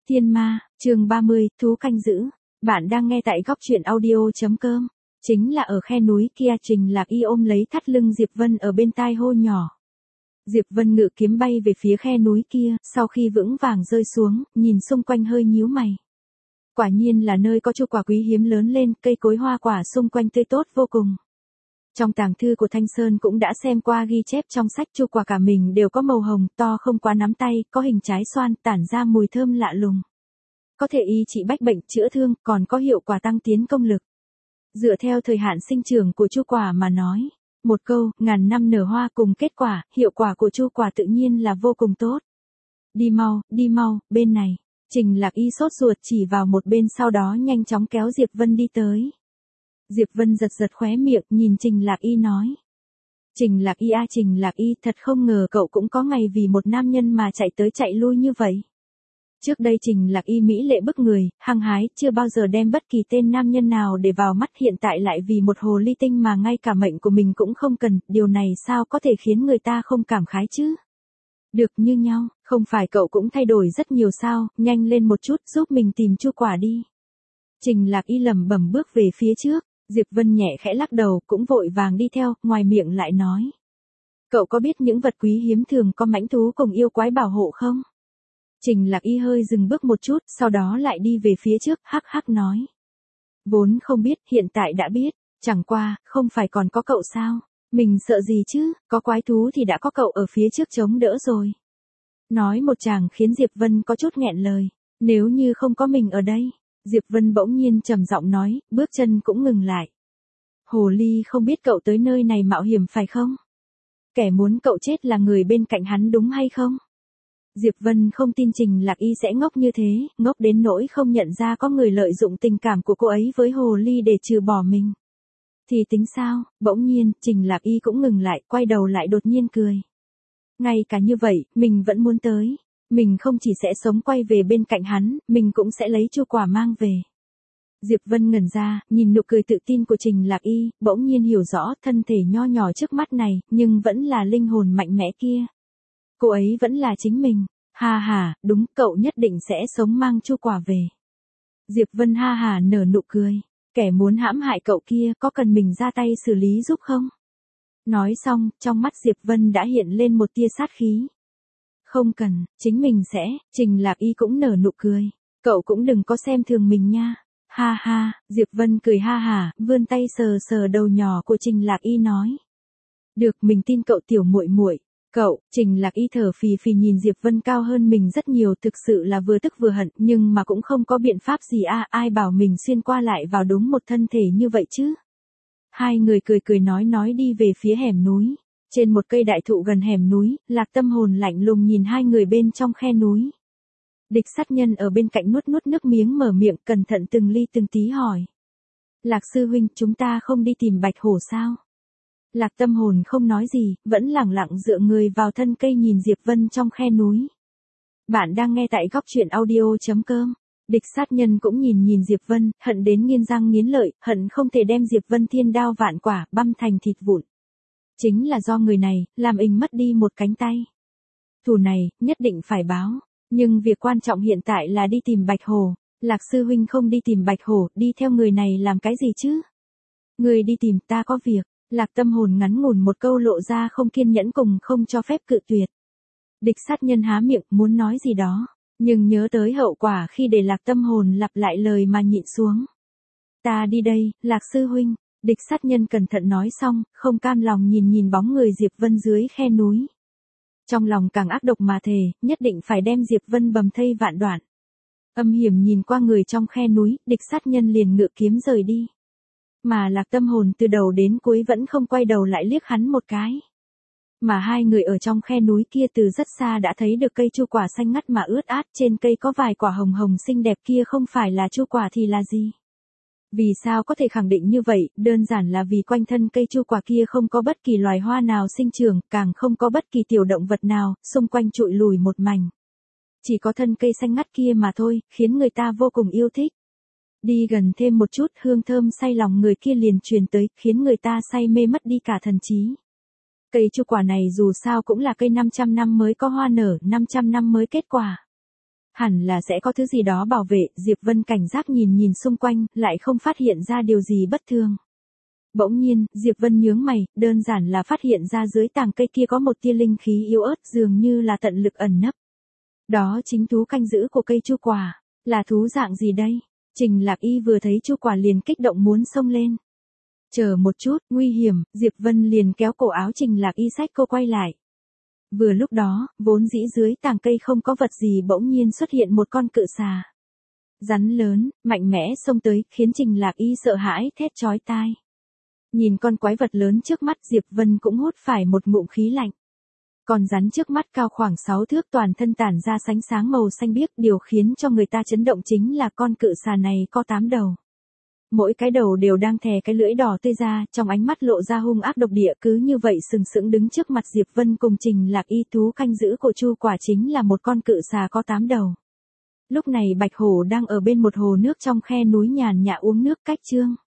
Thiên Ma, chương 30, thú canh giữ. Bạn đang nghe tại góc truyện audio.com. Chính là ở khe núi kia, Trình Lạc Y ôm lấy thắt lưng Diệp Vân ở bên tai hô nhỏ. Diệp Vân ngự kiếm bay về phía khe núi kia, sau khi vững vàng rơi xuống, nhìn xung quanh hơi nhíu mày. Quả nhiên là nơi có chu quả quý hiếm lớn lên, cây cối hoa quả xung quanh tươi tốt vô cùng. Trong tàng thư của Thanh Sơn cũng đã xem qua ghi chép trong sách chu quả cả mình đều có màu hồng, to không quá nắm tay, có hình trái xoan, tản ra mùi thơm lạ lùng. Có thể y trị bách bệnh, chữa thương, còn có hiệu quả tăng tiến công lực. Dựa theo thời hạn sinh trưởng của chu quả mà nói, một câu, ngàn năm nở hoa cùng kết quả, hiệu quả của chu quả tự nhiên là vô cùng tốt. Đi mau, bên này. Trình Lạc Y sốt ruột chỉ vào một bên, sau đó nhanh chóng kéo Diệp Vân đi tới. Diệp Vân giật khóe miệng, nhìn Trình Lạc Y nói. Trình Lạc Y Trình Lạc Y, thật không ngờ cậu cũng có ngày vì một nam nhân mà chạy tới chạy lui như vậy. Trước đây Trình Lạc Y mỹ lệ bức người, hăng hái, chưa bao giờ đem bất kỳ tên nam nhân nào để vào mắt, hiện tại lại vì một hồ ly tinh mà ngay cả mệnh của mình cũng không cần, điều này sao có thể khiến người ta không cảm khái chứ? Được như nhau, không phải cậu cũng thay đổi rất nhiều sao, nhanh lên một chút, giúp mình tìm chu quả đi. Trình Lạc Y lẩm bẩm bước về phía trước. Diệp Vân nhẹ khẽ lắc đầu, cũng vội vàng đi theo, ngoài miệng lại nói. Cậu có biết những vật quý hiếm thường có mãnh thú cùng yêu quái bảo hộ không? Trình Lạc Y hơi dừng bước một chút, sau đó lại đi về phía trước, hắc nói. Vốn không biết, hiện tại đã biết, chẳng qua, không phải còn có cậu sao? Mình sợ gì chứ, có quái thú thì đã có cậu ở phía trước chống đỡ rồi. Nói một chàng khiến Diệp Vân có chút nghẹn lời, nếu như không có mình ở đây. Diệp Vân bỗng nhiên trầm giọng nói, bước chân cũng ngừng lại. Hồ ly không biết cậu tới nơi này mạo hiểm phải không? Kẻ muốn cậu chết là người bên cạnh hắn đúng hay không? Diệp Vân không tin Trình Lạc Y sẽ ngốc như thế, ngốc đến nỗi không nhận ra có người lợi dụng tình cảm của cô ấy với hồ ly để trừ bỏ mình. Thì tính sao? Bỗng nhiên, Trình Lạc Y cũng ngừng lại, quay đầu lại đột nhiên cười. Ngay cả như vậy, mình vẫn muốn tới. Mình không chỉ sẽ sống quay về bên cạnh hắn, mình cũng sẽ lấy chu quả mang về. Diệp Vân ngẩn ra, nhìn nụ cười tự tin của Trình Lạc Y, bỗng nhiên hiểu rõ thân thể nho nhỏ trước mắt này, nhưng vẫn là linh hồn mạnh mẽ kia. Cô ấy vẫn là chính mình. Ha ha, đúng, cậu nhất định sẽ sống mang chu quả về. Diệp Vân ha ha nở nụ cười. Kẻ muốn hãm hại cậu kia có cần mình ra tay xử lý giúp không? Nói xong, trong mắt Diệp Vân đã hiện lên một tia sát khí. Không cần, chính mình sẽ. Trình Lạc Y cũng nở nụ cười. Cậu cũng đừng có xem thường mình nha. Ha ha, Diệp Vân cười ha ha, vươn tay sờ đầu nhỏ của Trình Lạc Y nói. Được, mình tin cậu tiểu muội muội. Cậu, Trình Lạc Y thở phì phì nhìn Diệp Vân cao hơn mình rất nhiều, thực sự là vừa tức vừa hận, nhưng mà cũng không có biện pháp gì ai bảo mình xuyên qua lại vào đúng một thân thể như vậy chứ. Hai người cười nói đi về phía hẻm núi. Trên một cây đại thụ gần hẻm núi, Lạc Tâm Hồn lạnh lùng nhìn hai người bên trong khe núi. Địch sát nhân ở bên cạnh nuốt nước miếng mở miệng, cẩn thận từng ly từng tí hỏi. Lạc sư huynh, chúng ta không đi tìm Bạch Hổ sao? Lạc Tâm Hồn không nói gì, vẫn lẳng lặng dựa người vào thân cây nhìn Diệp Vân trong khe núi. Bạn đang nghe tại góc truyện audio.com. Địch sát nhân cũng nhìn Diệp Vân, hận đến nghiến răng nghiến lợi, hận không thể đem Diệp Vân thiên đao vạn quả, băm thành thịt vụn. Chính là do người này, làm ình mất đi một cánh tay. Thù này, nhất định phải báo. Nhưng việc quan trọng hiện tại là đi tìm Bạch Hổ. Lạc sư huynh không đi tìm Bạch Hổ, đi theo người này làm cái gì chứ? Người đi tìm, ta có việc. Lạc Tâm Hồn ngắn ngủn một câu lộ ra không kiên nhẫn cùng không cho phép cự tuyệt. Địch sát nhân há miệng, muốn nói gì đó. Nhưng nhớ tới hậu quả khi để Lạc Tâm Hồn lặp lại lời mà nhịn xuống. Ta đi đây, Lạc sư huynh. Địch sát nhân cẩn thận nói xong, không cam lòng nhìn bóng người Diệp Vân dưới khe núi. Trong lòng càng ác độc mà thề, nhất định phải đem Diệp Vân bầm thây vạn đoạn. Âm hiểm nhìn qua người trong khe núi, địch sát nhân liền ngự kiếm rời đi. Mà Lạc Tâm Hồn từ đầu đến cuối vẫn không quay đầu lại liếc hắn một cái. Mà hai người ở trong khe núi kia từ rất xa đã thấy được cây chu quả xanh ngắt mà ướt át, trên cây có vài quả hồng hồng xinh đẹp, kia không phải là chu quả thì là gì? Vì sao có thể khẳng định như vậy? Đơn giản là vì quanh thân cây chu quả kia không có bất kỳ loài hoa nào sinh trưởng, càng không có bất kỳ tiểu động vật nào, xung quanh trụi lùi một mảnh. Chỉ có thân cây xanh ngắt kia mà thôi, khiến người ta vô cùng yêu thích. Đi gần thêm một chút, hương thơm say lòng người kia liền truyền tới, khiến người ta say mê mất đi cả thần trí. Cây chu quả này dù sao cũng là cây 500 năm mới có hoa nở, 500 năm mới kết quả. Hẳn là sẽ có thứ gì đó bảo vệ, Diệp Vân cảnh giác nhìn nhìn xung quanh, lại không phát hiện ra điều gì bất thường. Bỗng nhiên, Diệp Vân nhướng mày, đơn giản là phát hiện ra dưới tàng cây kia có một tia linh khí yếu ớt dường như là tận lực ẩn nấp. Đó chính thú canh giữ của cây chu quả. Là thú dạng gì đây? Trình Lạc Y vừa thấy chu quả liền kích động muốn xông lên. Chờ một chút, nguy hiểm, Diệp Vân liền kéo cổ áo Trình Lạc Y xách cô quay lại. Vừa lúc đó, vốn dĩ dưới tàng cây không có vật gì bỗng nhiên xuất hiện một con cự xà. Rắn lớn, mạnh mẽ xông tới, khiến Trình Lạc Y sợ hãi thét chói tai. Nhìn con quái vật lớn trước mắt Diệp Vân cũng hút phải một ngụm khí lạnh. Con rắn trước mắt cao khoảng 6 thước toàn thân tản ra sánh sáng màu xanh biếc, điều khiến cho người ta chấn động chính là con cự xà này có 8 đầu. Mỗi cái đầu đều đang thè cái lưỡi đỏ tươi ra, trong ánh mắt lộ ra hung ác độc địa, cứ như vậy sừng sững đứng trước mặt Diệp Vân cùng Trình Lạc Y. Thú canh giữ của chu quả chính là một con cự xà có 8 đầu. Lúc này Bạch Hổ đang ở bên một hồ nước trong khe núi nhàn nhã uống nước cách chương.